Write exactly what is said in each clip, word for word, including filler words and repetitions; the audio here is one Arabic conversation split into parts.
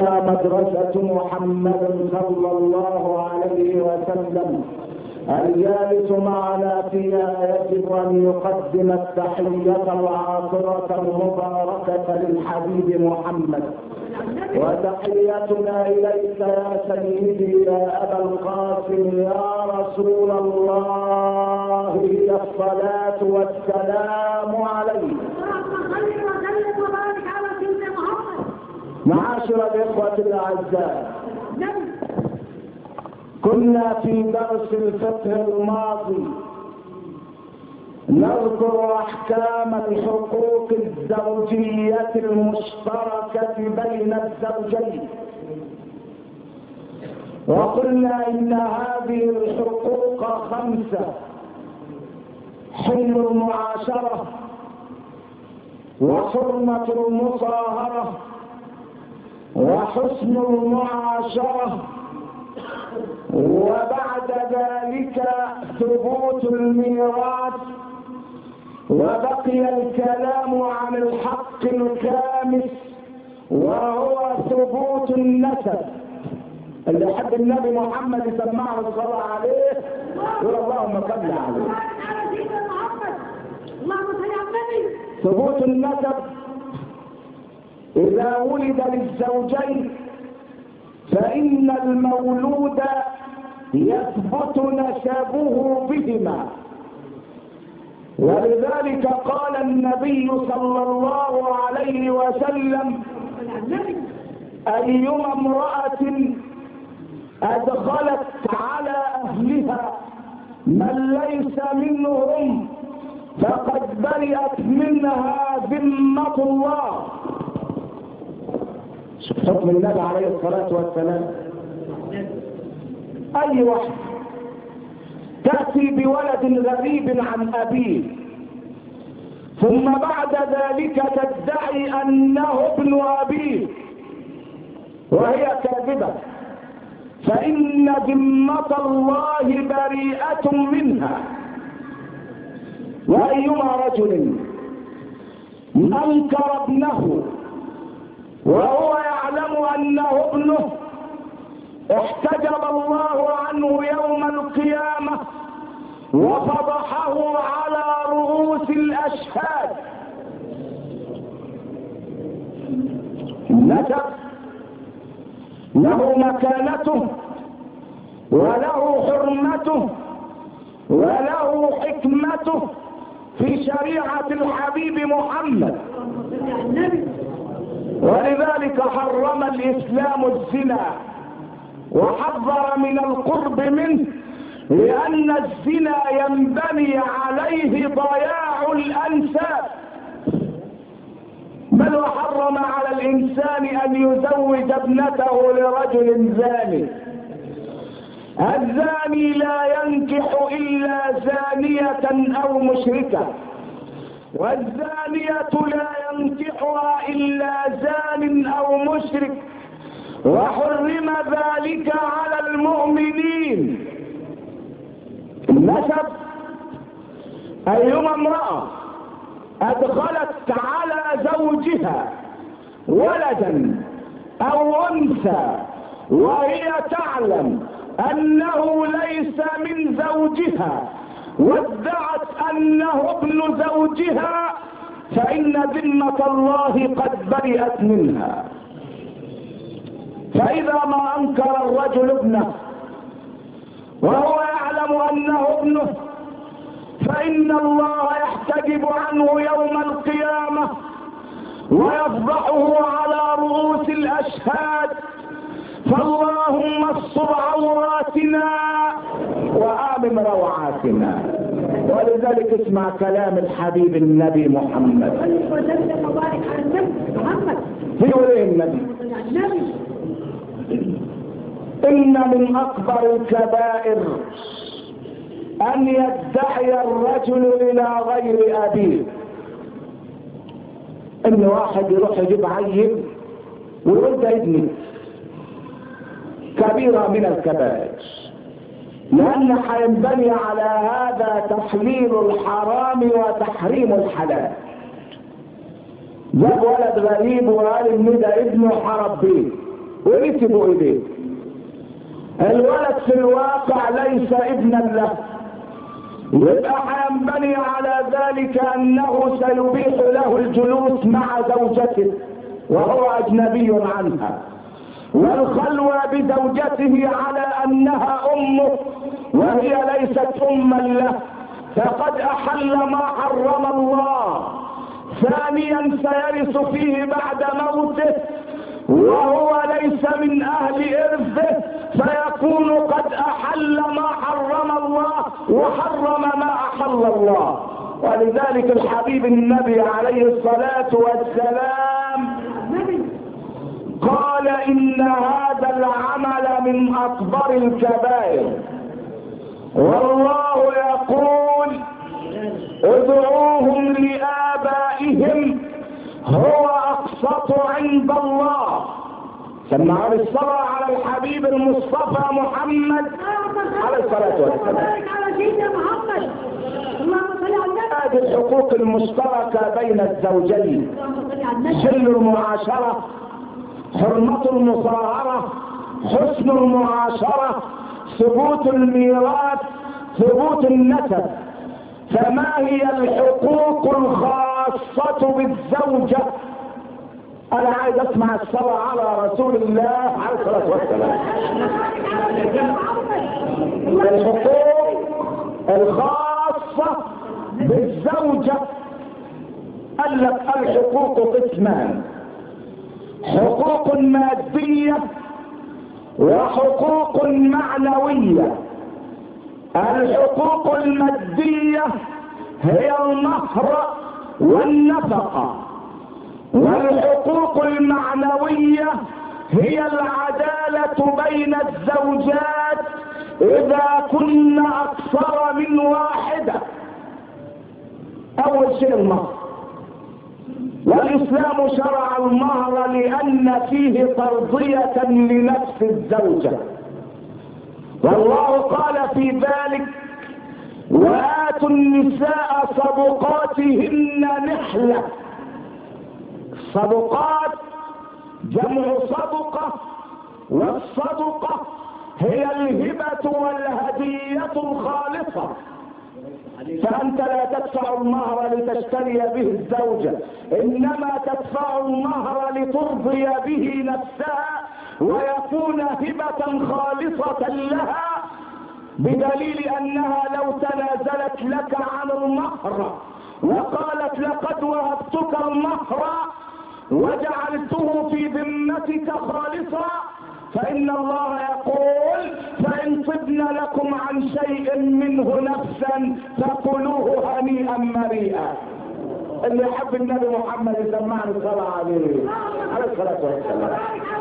مدرسة محمد صلى الله عليه وسلم. الجالس معنا فيها يجب أن يقدم التحية العاطرة المباركة للحبيب محمد، وتحيتنا إليك يا سيدي يا أبا القاسم يا رسول الله، هي الصلاة والسلام عليك. معاشر الإخوة الأعزاء، كنا في درس الفقه الماضي نذكر أحكام الحقوق الزوجية المشتركة بين الزوجين، وقلنا إن هذه الحقوق خمسة: حل المعاشرة، وحرمة المصاهرة، وحسن المعاشرة، وبعد ذلك ثبوت الميراث، وبقي الكلام عن الحق الخامس وهو ثبوت النسب. اللي يحب النبي محمد يسمعه الصلاة عليه يقول اللهم صل عليه. ثبوت النسب: إذا ولد للزوجين فإن المولود يثبت نسبه بهما، ولذلك قال النبي صلى الله عليه وسلم: أيما امرأة أدخلت على أهلها من ليس منهم فقد برئت منها ذمة الله. شوف حكم النبي عليه الصلاة والسلام. أي واحد تأتي بولد غريب عن أبيه ثم بعد ذلك تدعي أنه ابن أبيه وهي كاذبة، فإن ذمة الله بريئة منها. وأيما رجل أنكر ابنه وهو يعلم أنه ابنه احتجب الله عنه يوم القيامة وفضحه على رؤوس الأشهاد. النسب له مكانته وله حرمته وله حكمته في شريعة الحبيب محمد، ولذلك حرم الإسلام الزنا وحذر من القرب منه، لأن الزنا ينبني عليه ضياع الأنساب، بل وحرم على الإنسان أن يزوج ابنته لرجل زاني. الزاني لا ينكح إلا زانية أو مشركة، والزانية لا ينكحها إلا زان أو مشرك، وحرم ذلك على المؤمنين. النسب: أيما امرأة أدخلت على زوجها ولدا أو أنثى وهي تعلم أنه ليس من زوجها وادعت أنه ابن زوجها فإن ذمة الله قد برئت منها. فإذا ما أنكر الرجل ابنه وهو يعلم أنه ابنه فإن الله يحتجب عنه يوم القيامة ويفضحه على رؤوس الأشهاد. فاللهم استر عوراتنا وآمن روعاتنا. ولذلك اسمع كلام الحبيب النبي محمد. يقول ايه النبي؟ إن من أكبر الكبائر أن يدعي الرجل إلى غير أبيه. إن واحد يروح يجيب عيل ويقول ده ابني، كبيرة من الكبائر، لأن حينبني على هذا تحليل الحرام وتحريم الحلال. جاب ولد غريب وقال إن ده ابنه حرب بيه، ونسبوا إليه. الولد في الواقع ليس ابنا له، يبقى هينبني على ذلك أنه سيبيح له الجلوس مع زوجته وهو أجنبي عنها، والخلوة بزوجته على أنها أمه وهي ليست أما له، فقد أحل ما حرم الله. ثانيا سيرث فيه بعد موته وهو ليس من أهل إرثه، فيكون قد أحل ما حرم الله وحرم ما أحل الله. ولذلك الحبيب النبي عليه الصلاة والسلام قال إن هذا العمل من أكبر الكبائر، والله يقول ادعوهم لآبائهم هو أقسط عند الله. سمعوا بالصلاة على الحبيب المصطفى محمد عليه الصلاة والسلام. هذه الحقوق المشتركة بين الزوجين: حل المعاشرة، حرمة المصاهرة، حسن المعاشرة، ثبوت الميراث، ثبوت النسب. فما هي الحقوق الخاصة بالزوجة؟ أنا عايز أسمع الصلاة على رسول الله عليه الصلاة والسلام. الحقوق الخاصة بالزوجة قال لك الحقوق قسمان: حقوق مادية وحقوق معنوية. الحقوق المادية هي المهر والنفقة، والحقوق المعنوية هي العدالة بين الزوجات إذا كن أكثر من واحدة. أول شيء المهر، والإسلام شرع المهر لأن فيه ترضية لنفس الزوجة، والله قال في ذلك: وآتوا النساء صدقاتهن نحلة. صدقات جمع صدقة، والصدقة هي الهبة والهدية الخالصة. فأنت لا تدفع المهر لتشتري به الزوجة، إنما تدفع المهر لترضي به نفسها ويكون هبة خالصة لها، بدليل أنها لو تنازلت لك عن المهر وقالت لقد وهبتك المهر وجعلته في ذمتك خالصا، فإن الله يقول: فإن طبن لكم عن شيء منه نفسا فكلوه هنيئا مريئا. اللي يحب النبي محمد يسمعني الصلاة عليه عليه الصلاة والسلام.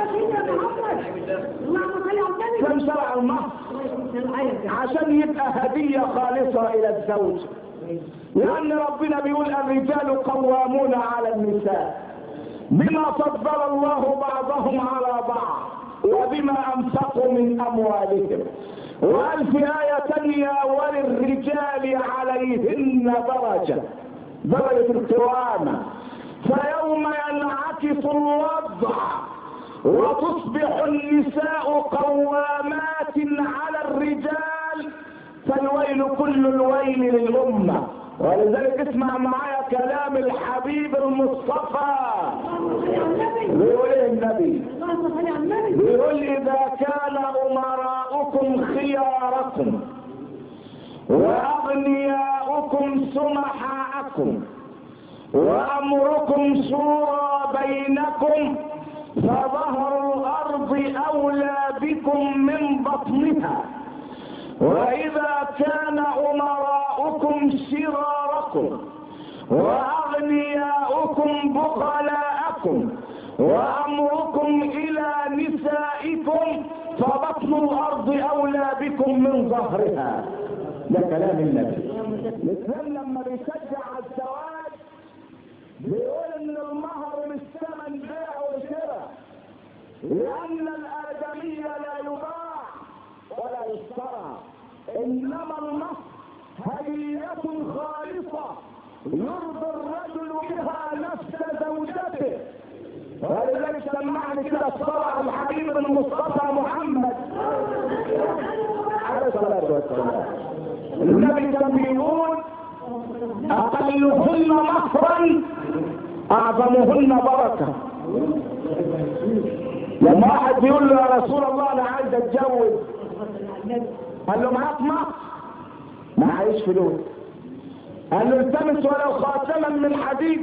كم شرع المهر؟ عشان يبقى هدية خالصة إلى الزوج، لأن ربنا بيقول: الرجال قوامون على النساء بما فضل الله بعضهم على بعض وبما أنفقوا من أموالهم. وقال في آية تانية: وللرجال عليهن درجة، درجة القوامة. فيوم ينعكس الوضع وتصبح النساء قوامات على الرجال، فالويل كل الويل للأمة. ولذلك اسمع معايا كلام الحبيب المصطفى. بيقول ايه النبي؟ بيقول: إذا كان أمراؤكم خياركم وأغنياؤكم سمحاءكم وأمركم شورى بينكم فظهر الأرض أولى بكم من بطنها. وإذا كان أمراؤكم شراركم وأغنياؤكم بخلاءكم وأمركم إلى نسائكم فبطن الأرض أولى بكم من ظهرها. ده كلام النبي. الإسلام لما بيشجع الزواج بيقول إن المهر مش ثمن بيع وشراء، لأن الآدمي لا يباع ولا يشترى، إنما المهر هدية خالصة يرضي الرجل بها نفس زوجته. ولذلك سمعني كده الصلاة على الحبيب المصطفى محمد عليه الصلاة والسلام. النبي كان بيقول أقلهن مهرا أعظمهن بركة. لما واحد بيقول له يا رسول الله أنا عايز أتجوز، قال له معاك مهر؟ معيش فلوس. قال له التمس ولو خاتما من حديد.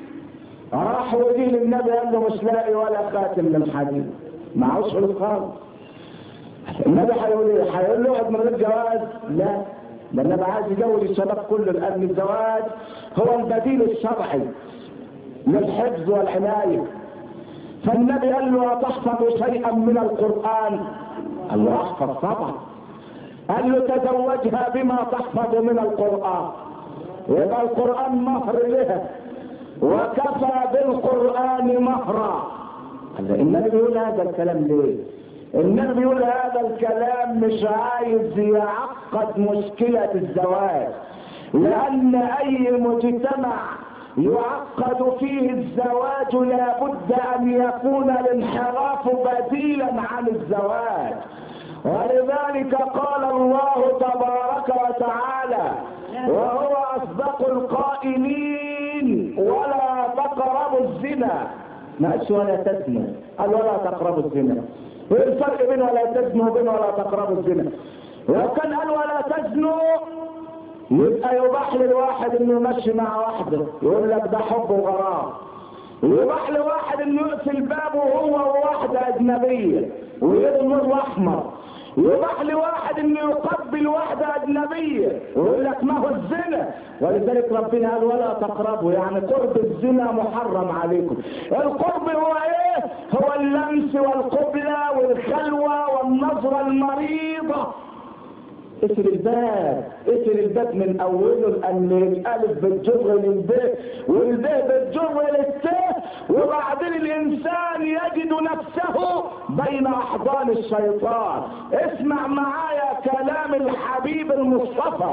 راح وديه للنبي قال له مش لاقي ولا خاتم من حديد، معهوش فلوس خالص. النبي هيقول ايه؟ هيقول له اقعد من غير جواز؟ لا، ده النبي عايز يجوز الشباب كله، لان الزواج هو البديل الشرعي للحفظ والعنايه. فالنبي قال له أتحفظ شيئا من القرآن؟ قال له احفظ طبعا. قال له تزوجها بما تحفظ من القرآن. يبقى القرآن مهر لها، وكفى بالقرآن مهرا. النبي بيقول هذا الكلام ليه؟ النبي بيقول هذا الكلام مش عايز يعقد مشكلة الزواج، لأن أي مجتمع يعقد فيه الزواج لابد أن يكون الانحراف بديلا عن الزواج. ولذلك قال الله تبارك وتعالى وهو أصدق القائلين ولا تقربوا الزنا. ما قالش ولا تزنوا، قال ولا تقربوا الزنا. ايه الفرق بين ولا تزنوا وبين ولا تقربوا الزنا؟ لو كان قال ولا تزنوا يبقى يباح للواحد انه يمشي مع واحده، يقول لك ده حب وغرام. يباح لواحد انه يقفل بابه هو وواحده اجنبيه ويدي النور احمر. يباح لواحد انه يقبل واحده اجنبيه ويقول لك ما هو الزنا. ولذلك ربنا قال ولا تقربوا، يعني قرب الزنا محرم عليكم. القرب هو ايه؟ هو اللمس والقبله والخلوه والنظره المريضه. اقفل الباب، اقفل الباب من اوله، لان الالف بتجر للباء والباء بتجر للتاء، وبعدين الانسان يجد نفسه بين احضان الشيطان. اسمع معايا كلام الحبيب المصطفى.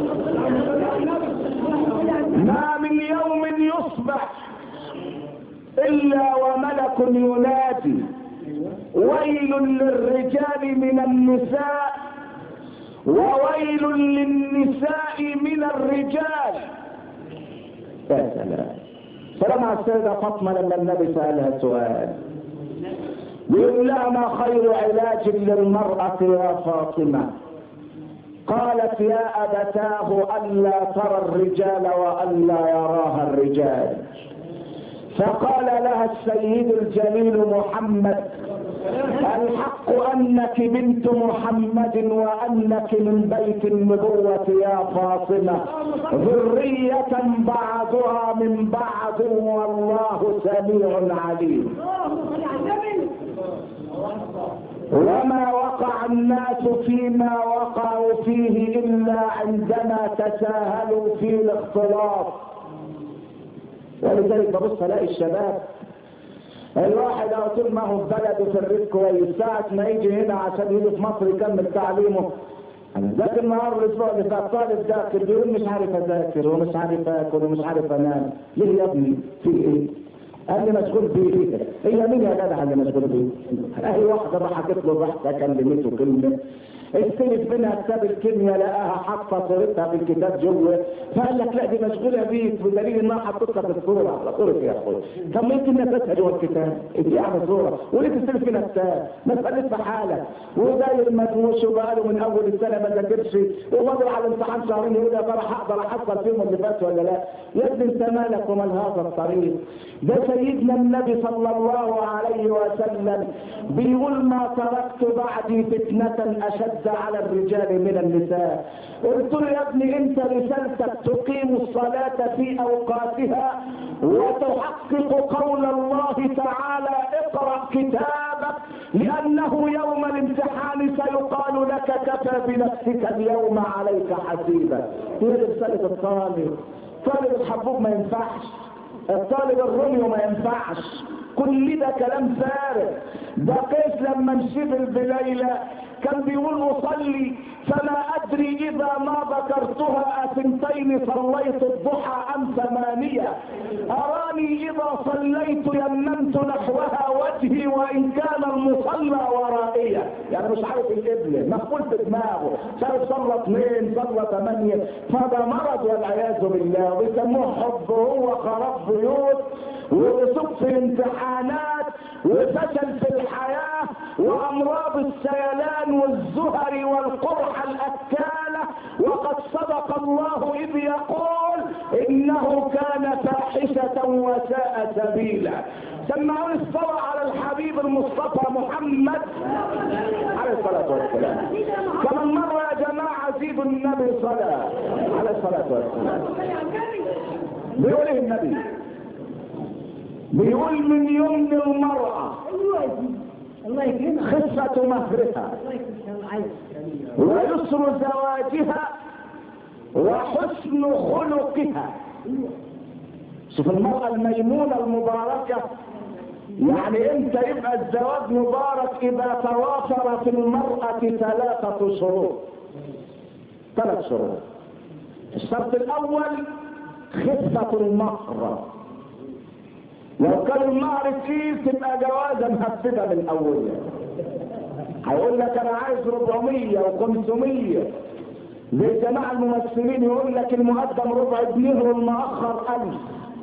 ما من يوم يصبح الا وملك ينادي ويل للرجال من النساء وويل للنساء من الرجال. يا سلام. سلام على السيدة فاطمة لما النبي سألها سؤال بيقول لها ما خير علاج للمرأة يا فاطمة؟ قالت يا أبتاه ألا ترى الرجال وألا يراها الرجال. فقال لها السيد الجليل محمد الحق أنك بنت محمد وأنك من بيت النبوة يا فاطمة، ذرية بعضها من بعض والله سميع عليم. وما وقع الناس فيما وقعوا فيه إلا عندما تساهلوا في الاختلاط. ولذلك ببص الاقي الشباب الواحد او طول ما هو في بلده في الريف كويس، ساعة ما يجي هنا عشان يجي في مصر يكمل تعليمه. ذاك النهار الاسبوع اللي فات طالب ذاكر بيقول مش عارف اذاكر ومش عارف اكل ومش عارف انام. ليه يا ابني؟ في ايه؟ قال لي مشغول بيه. هي مين يا جدع اللي مشغول بيه؟ اهي واحده راحت له بحثه كلمته كلمه استلف منها كتاب الكيمياء لقاها حاطه صورتها في الكتاب جوه، فقال لك لا دي مشغوله بيك بدليل انها حطتها في الصوره على صورتك يا اخويا. طب ما يمكن نفسها جوه الكتاب دي على صوره وليه تستلف منها كتاب؟ ما تخليك في حالك. وداير مدوش وبقاله من اول السنه ما ذاكرش وفاضل على الامتحان شهرين يقول يا ترى هقدر احصل فيهم اللي فات ولا لا؟ يا ابني انت مالك ومال هذا الطريق؟ ده سيدنا النبي صلى الله عليه وسلم بيقول ما تركت بعدي فتنه اشد على الرجال من النساء. قلت له يا ابني انت رسالتك تقيم الصلاة في اوقاتها وتحقق قول الله تعالى اقرأ كتابك لانه يوم الامتحان سيقال لك كفى بنفسك اليوم عليك حسيبا. هي رسالة الطالب. طالب الحبوب ما ينفعش، الطالب الروميو ما ينفعش، كل ده كلام فارغ. ده قيس لما انشغل بليلى كان بيقول اصلي فما ادري اذا ما ذكرتها اثنتين صليت الضحى ام ثمانيه، اراني اذا صليت يممت نحوها وجهي وان كان المصلى ورائيه. يعني مش عارف القبله، مقفول في دماغه، شايف صلى اثنين صلى ثمانيه، فده مرض والعياذ بالله. ويسموه حب، هو خراب بيوت ورسوب في امتحانات وفشل في الحياه وامراض السيلان والزهر والقرحه الاكاله. وقد صدق الله اذ يقول انه كان فاحشه وساء سبيلا. سمعوني الصلاه على الحبيب المصطفى محمد عليه الصلاه والسلام. كمان مره يا جماعه زيدوا النبي صلاه عليه الصلاه والسلام. بيقول ايه النبي؟ بيقول من يمن المرأة خفة مهرها ويسر زواجها وحسن خلقها. شوف المرأة الميمونة المباركة. يعني امتى يبقى الزواج مبارك؟ اذا توافر في المرأة ثلاثة شروط. ثلاث شروط. الشرط الاول خفة المهر. لو كان المهر كتير تبقى جوازة مهببة من اولها. هيقول لك انا عايز أربعمية وخمسمية، زي جماعة الممثلين يقول لك المقدم ربع جنيه والمؤخر ألف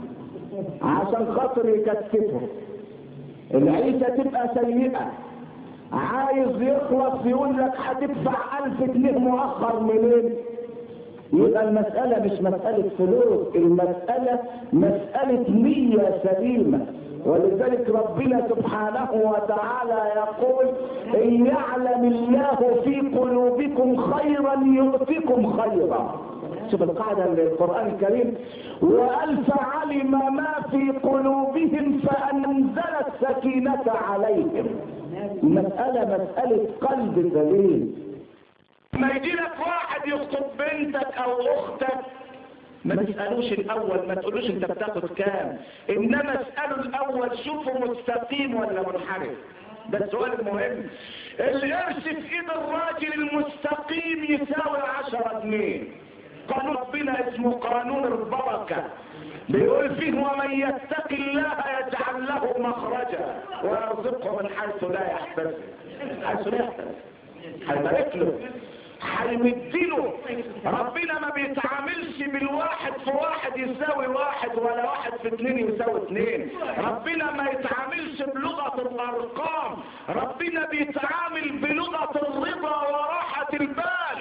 عشان خاطر يكتفه. العيشة تبقى سيئة. عايز يخلص يقول لك هتدفع ألف جنيه مؤخر منين؟ يبقى المسألة مش مسألة فلوس، المسألة مسألة نية سليمة. ولذلك ربنا سبحانه وتعالى يقول إن يعلم الله في قلوبكم خيرا يؤتكم خيرا. شوف القاعدة للقرآن الكريم، وألف علم ما في قلوبهم فأنزل السكينة عليهم. المسألة مسألة قلب سليم. ما يجي لك واحد يخطب بنتك او اختك ما تسألوش الاول، ما تقولوش انت بتاخد كام، انما اسألوا الاول شوفوا مستقيم ولا منحرف. ده السؤال المهم. القرش في ايد الراجل المستقيم يساوي عشرة جنيه. قانون ربنا اسمه قانون البركة، بيقول فيه ومن يتق الله يجعل له مخرجا ويرزقه من حيث لا يحتسب. حيث لا يحتسب هيبارك له، هيمدله. ربنا ما بيتعاملش بالواحد في واحد يساوي واحد ولا واحد في اتنين يساوي اتنين. ربنا ما يتعاملش بلغة الارقام، ربنا بيتعامل بلغة الرضا وراحة البال.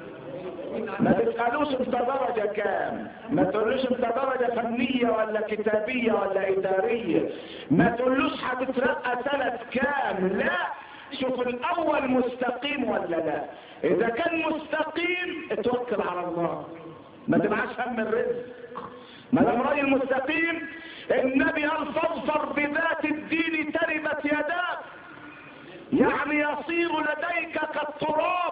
ما تسألوش انت درجة كام، ما تقولوش انت درجة فنية ولا كتابية ولا ادارية، ما تقولوش هتترقى سنة كام. لا، شوف الاول مستقيم ولا لا. اذا كان مستقيم اتوكل على الله، ما تبعش هم الرزق. ما دام راجل مستقيم، النبي قال فاظفر بذات الدين تربت يداك، يعني يصير لديك كالتراب.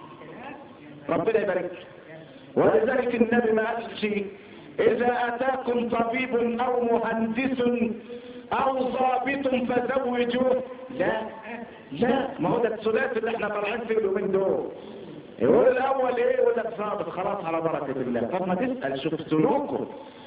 ربنا يبارك. ولذلك النبي ما قالش اذا اتاكم طبيب او مهندس او ضابط فزوجوه. لا لا، ما هو ده الثلاثي اللي احنا طالعين فيه اليومين دول. يقول الاول ايه؟ يقول لك ضابط خلاص على بركه الله. طب ما تسال شوف سلوكه.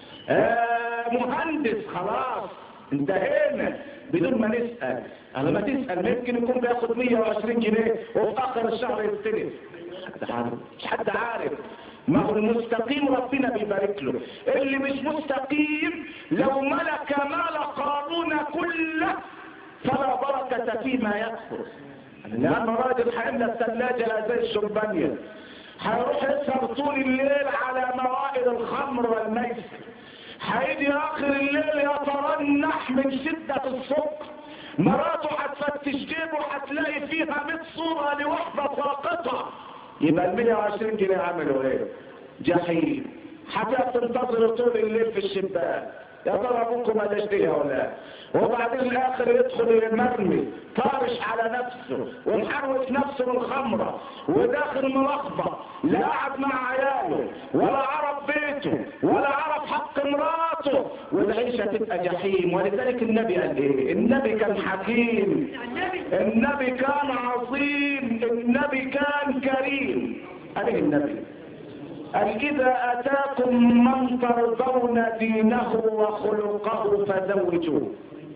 آه مهندس خلاص انتهينا بدون ما نسال. انا ما تسال يمكن يكون بياخد مية وعشرين جنيه وفي اخر الشهر يستلف. مش حد عارف. ما هو المستقيم ربنا بيبارك له. اللي مش مستقيم لو ملك مال قارون كله فلا بركة فيما يكفر. لأن راجل هيملى الثلاجة زي الشربانية، هيروح يسهر طول الليل على موائد الخمر والميسر، هيجي آخر الليل يترنح من شدة السكر، مراته هتفتش جيبه هتلاقي فيها مية صورة لوحدة ساقطة. يبقى ال مية وعشرين جنيه عملوا ايه؟ جحيم. حتى تنتظر طول الليل في الشباك، يا ترى ابوكم ما تشتريها ولا؟ وبعدين الاخر يدخل المرمي طارش على نفسه ومحروس نفسه بالخمره وداخل ملخبط، لا قعد مع عياله ولا عرف بيته ولا عرف حق امراته، والعيشة تبقى جحيم. ولذلك النبي قال ايه؟ النبي كان حكيم، النبي كان عظيم، النبي كان كريم. قال ايه النبي؟ قال إذا أتاكم من ترضون دينه وخلقه فزوجوه.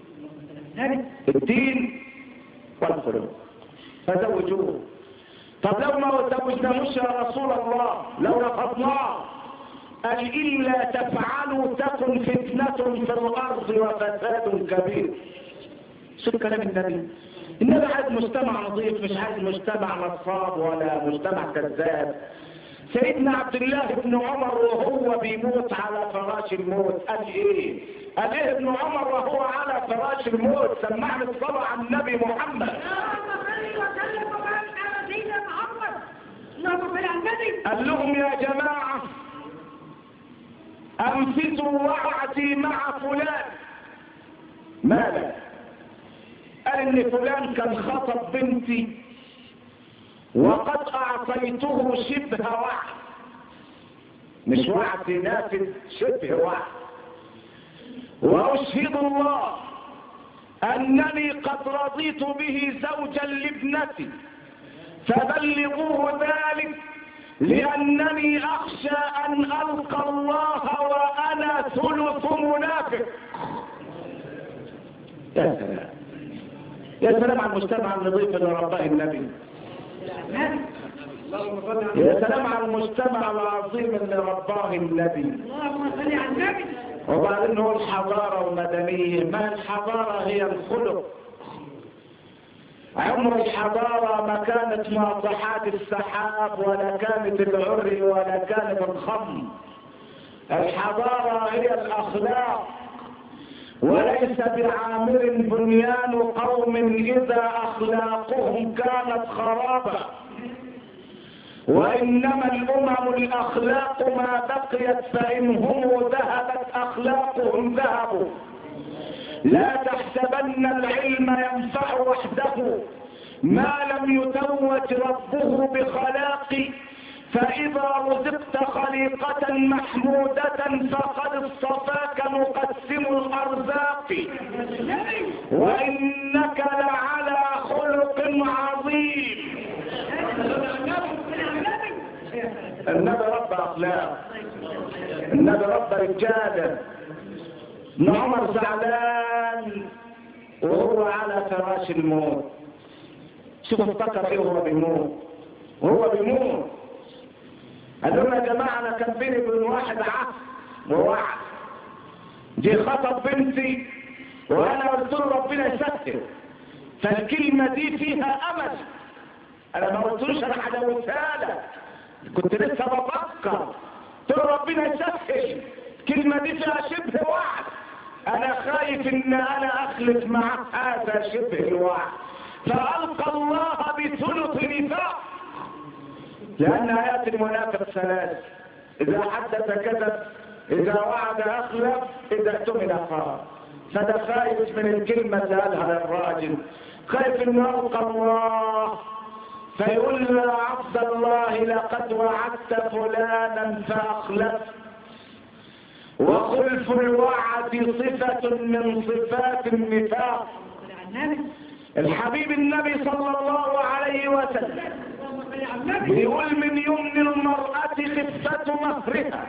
الدين والخلق فزوجوه. طب لو ما زوجناهوش يا رسول الله، لو رفضناه، قال إلا تفعلوا تكن فتنة في الأرض وفساد كبير. شوف كلام النبي. النبي عايز مجتمع نظيف، مش عايز مجتمع نصاب ولا مجتمع كذاب. سيدنا عبد الله بن عمر وهو بيموت على فراش الموت قال ايه؟ قال ايه ابن عمر وهو على فراش الموت؟ سمعنا الصلاة على النبي محمد. قال لهم يا جماعة انفذوا وعدي مع فلان. ماذا؟ قال ان فلان كان خطب بنتي وقد اعطيته شبه وعد، مش وعد نافذ، شبه وعد. واشهد الله انني قد رضيت به زوجا لابنتي، فبلغوه ذلك لانني اخشى ان القى الله وانا ثلث منافق. يا سلام يا سلام على المجتمع النظيف اللي رباه النبي. يا سلام على المجتمع العظيم اللي رباه النبي. اللهم صل على النبي. وبعدين هو الحضارة والمدنية، ما الحضارة هي الخلق. عمر الحضارة ما كانت ناطحات السحاب ولا كانت العري ولا كانت الخم. الحضارة هي الأخلاق، وليس بعامر بنيان قوم إذا أخلاقهم كانت خرابة، وإنما الأمم الأخلاق ما بقيت، فإنهم ذهبت أخلاقهم ذهبوا. لا تحسبن العلم ينفع وحده ما لم يتوج ربه بخلاق، فإذا رزقت خليقة محمودة فقد اصطفاك مقسم الأرزاق، وإنك لعلى خلق عظيم. النبي رب أخلاق، النبي رب رجاله. ابن عمر زعلان وهو على فراش الموت. شوف افتكر ايه وهو بيموت، وهو بيموت قال لهم يا جماعه انا كان بيني وبين واحد عهد ووعد، جه خطب بنتي وانا قلت له ربنا يسهل، فالكلمه دي فيها امل. انا ما قلتلوش انا هجوزها لك، كنت لسه بفكر، قلت له ربنا يسهل، الكلمه دي فيها شبه وعد، انا خايف ان انا اخلف مع هذا شبه الوعد، فالقى الله بثلث نفاق. لان ايات المنافق ثلاث: اذا حدث كذب، اذا وعد اخلف، اذا اؤتمن خان. فده خايف من الكلمه اللي قالها الراجل، خايف انه يلقى الله فيقول له يا عبد الله لقد وعدت فلانا فاخلفت. وخلف الوعد صفة من صفات النفاق. الحبيب النبي صلى الله عليه وسلم بيقول من يمن المرأة خفة مهرها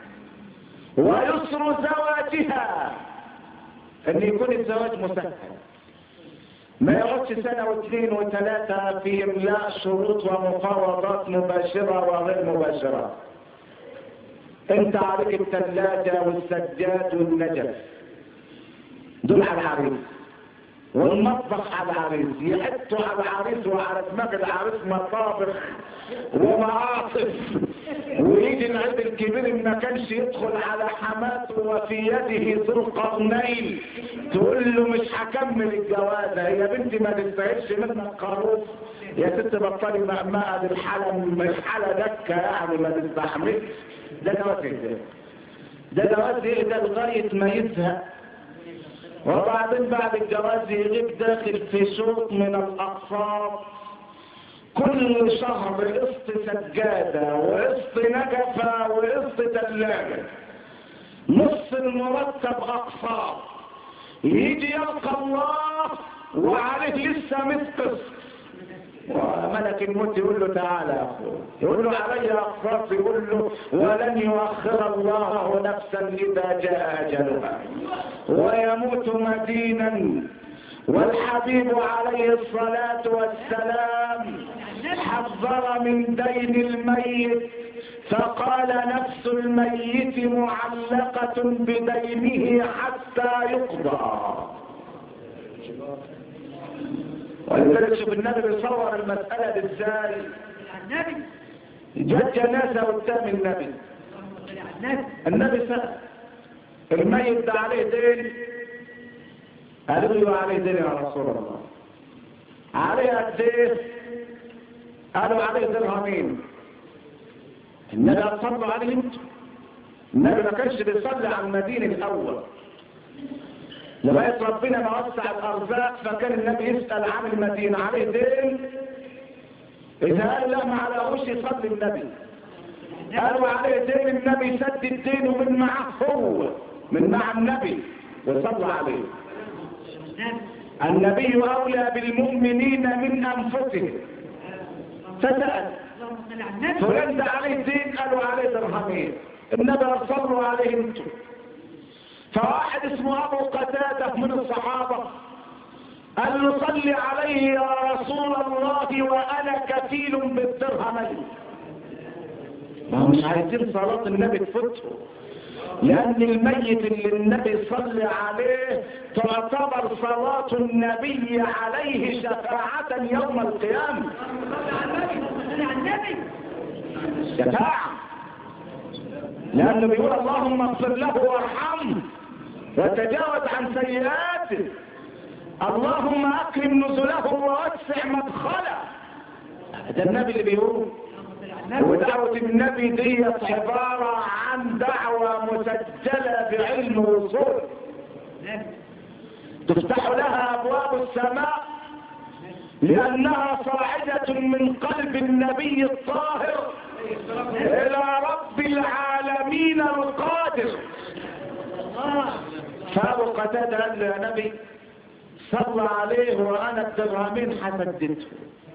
ويسر زواجها، ان يكون الزواج مسهل، ما يقعدش سنة واثنين وثلاثة في املاء شروط ومفاوضات مباشرة وغير مباشرة. انت عليك الثلاجة والسجاد والنجف دول على العريس، والمطبخ على العريس، يحطوا على العريس وعلى دماغ العريس مطابخ ومعاصف، ويجي العيد الكبير ما كانش يدخل على حماته وفي يده ذو القرنين تقول له مش هكمل الجوازه، هي بنتي ما تستاهلش منك خروف يا ست، بطلي مقمقه الحلم، الحاله دكه يعني ما تستحملش. ده جواز ايه؟ ده جواز ايه ده لغايه ما يزهق، وبعدين بعد الجواز يغيب داخل في شوط من الاقساط كل شهر قسط سجادة وقسط نجفة وقسط ثلاجة، نص المرتب أقساط، يجي يلقى الله وعليه لسه مثقص، وملك الموت يقول له تعالى يا اخويا، يقول له علي اقساط، يقول له ولن يؤخر الله نفسا اذا جاء اجلها، ويموت مدينا. والحبيب عليه الصلاة والسلام حذر من دين الميت، فقال نفس الميت معلقة بدينه حتى يقضى. ولذلك شوف النبي بيصور المسألة دي ازاي. جت جنازة قدام النبي، النبي سأل الميت ده عليه دين، قالوا له عليه دين يا رسول الله. عليه قد ايه؟ قالوا عليه درهمين. النبي صلوا عليه انتوا. النبي ما كانش بيصلي على المدينة الاول لغاية ربنا ما وسع الارزاق، فكان النبي يسأل عن المدينة عليه دين. اذا قال لا ما عليهوش يصلي النبي، قالوا عليه دين، النبي سدد دينه من معه هو، من مع النبي وصلى عليه. النبي اولى بالمؤمنين من انفسهم، فسأل فلان ده عليه دين، قالوا عليه درهمين. النبي صلوا عليه انتم. فواحد اسمه ابو قتادة من الصحابة قال له صلي عليه يا رسول الله وانا كفيل بالدرهمين. ما هو مش عايزين صلاة النبي تفوته، لأن الميت اللي النبي صلى عليه تعتبر صلاة النبي عليه شفاعة يوم القيامة. شفاعة، لأنه بيقول اللهم اغفر له وارحمه وتجاوز عن سيئاته، اللهم أكرم نزله ووسع مدخله. ده النبي اللي بيقول. ودعوة النبي دي عبارة عن دعوة مسجلة بعلم وصول، تفتح لها أبواب السماء لأنها صاعدة من قلب النبي الطاهر إلى رب العالمين القادر. فأبو قتادة قال له يا نبي صلى عليه وأنا الدرهمين حسدته.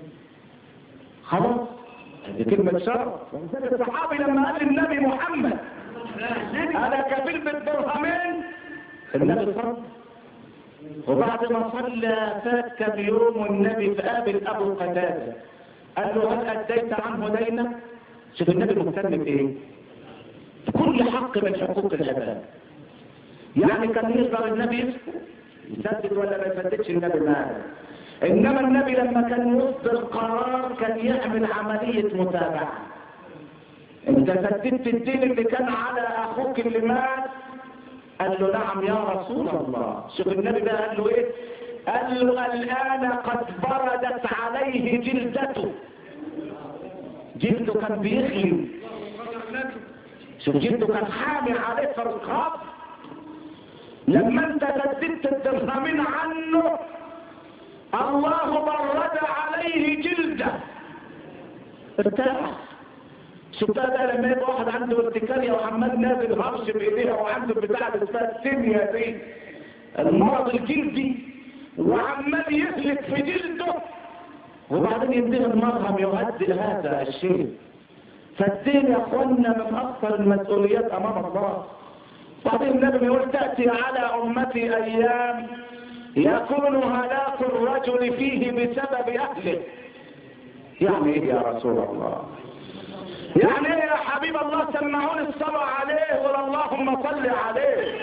خلاص، دي كلمة شرف. الصحابي لما قال النبي محمد أنا كفيل بالدرهمين، النبي صلى. وبعد ما صلى فات كم يوم والنبي فقابل أبو قتادة قال له هل أديت عنه دينك؟ شوف النبي مهتم بإيه؟ كل حق من حقوق العباد. يعني كان يقدر النبي يسدد ولا ما يسددش النبي معاه، انما النبي لما كان يصدر قرار كان يعمل عملية متابعة. انت سددت الدين اللي كان على اخوك اللي مات؟ قال له نعم يا رسول الله. شوف النبي ده قال له ايه؟ قال له الان قد بردت عليه جلدته. جلده كان بيخلي، شوف جلده كان حامي عليه في الرقاب. لما انت سددت الدرهمين عنه الله برد عليه جلده، ارتاح. شوف ده لما يبقى واحد عنده ارتكارية وعمال نازل هرش بايديها وعنده بتاع اسمها السيميا دي، المرض الجلدي، وعمال يسلك في جلده وبعدين ينتهي المرهم يؤدي هذا الشيء. فالدين يا اخوانا من اكثر المسؤوليات امام الله. بعدين النبي يقول تأتي على امتي ايام يكون هلاك الرجل فيه بسبب اهله. يعني ايه يا رسول الله؟ يعني ايه يا حبيب الله؟ سمعوني الصلاة عليه ولا اللهم صل عليه.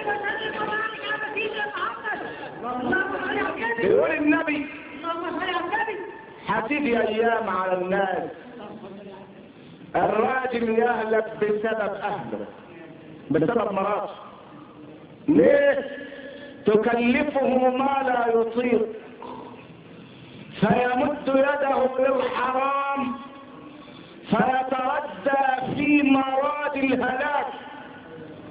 يقول النبي هتيجي ايام على الناس الراجل يهلك بسبب اهله، بسبب مراته. ليه؟ تكلفه ما لا يطيق فيمد يده للحرام فيتردى في مراد الهلاك.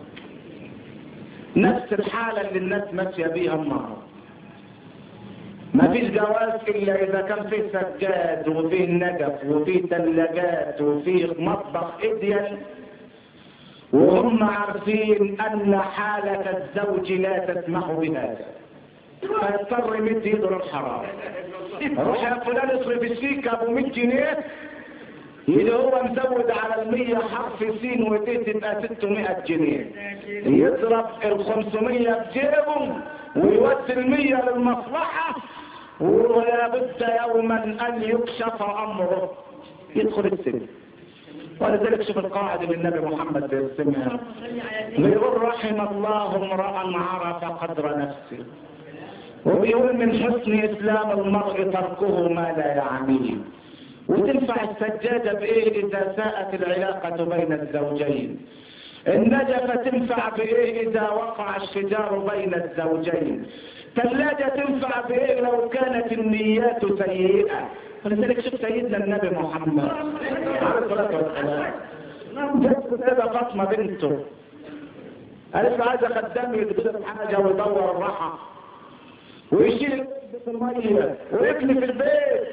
نفس الحالة اللي الناس ماشية بيها النهارده. ما فيش جواز الا اذا كان فيه سجاد وفيه نجف وفيه ثلاجات وفيه مطبخ اديل، وهم عارفين ان حالة الزوج لا تسمح بهذا، فيضطر يمد يده للحرام. روح يا فلان اصرف الشيك ابو مية جنيه، اللي هو مزود على المية حرف سين ودي تبقى ستمائة جنيه، يضرب الخمسمية بجيبه ويودي المية للمصلحة، ولا بد يوما ان يكشف امره يدخل السجن. ولذلك شوف القاعدة من النبي محمد بيرسمها، بيقول رحم الله امرأ عرف قدر نفسه، وبيقول من حسن اسلام المرء تركه ما لا يعنيه. وتنفع السجادة بايه اذا ساءت العلاقة بين الزوجين؟ النجفة تنفع بايه اذا وقع الشجار بين الزوجين؟ ثلاجة تنفع بايه لو كانت النيات سيئة؟ ولذلك شوف سيدنا النبي محمد عليه الصلاة والسلام جت سيدة فاطمة بنته قالت له عايزة خدام يدخل حاجة ويدور الراحة ويشيل المية ويبني في البيت.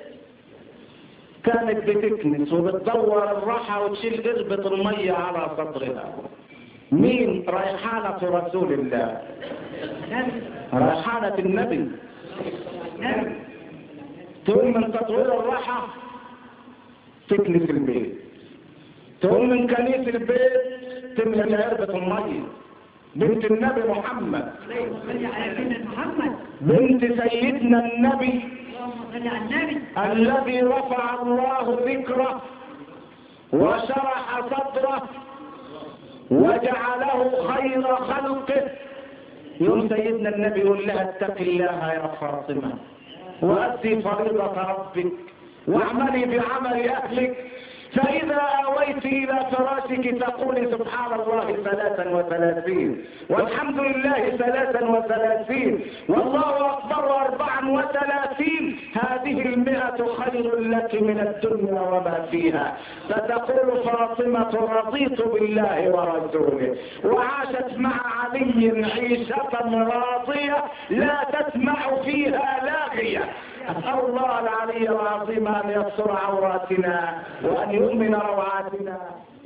كانت بتكنس وبتدور الراحة وتشيل قربة المية على صدرها. مين؟ ريحانة رسول الله، ريحانة النبي. تقوم من تطوير الراحة تكنس البيت، تقوم من كنيس البيت تملى قربة المية. بنت النبي محمد، بنت سيدنا النبي الذي رفع الله ذكره وشرح صدره وجعله خير خلقه. يوم سيدنا النبي يقول لها اتق الله يا فاطمة وأدي فريضة ربك واعملي بعمل أهلك، فإذا آويت إلى فراشك تقولي سبحان الله ثلاثا وثلاثين والحمد لله ثلاثا وثلاثين والله أكبر أربعا وثلاثين، هذه المئة خير لك من الدنيا وما فيها. فتقول فاطمة رضيت بالله ورسوله وعاشت مع علي عيشة راضية لا تسمع فيها لاغية. أسأل الله العلي العظيم أن يستر عوراتنا وأن يؤمن روعاتنا.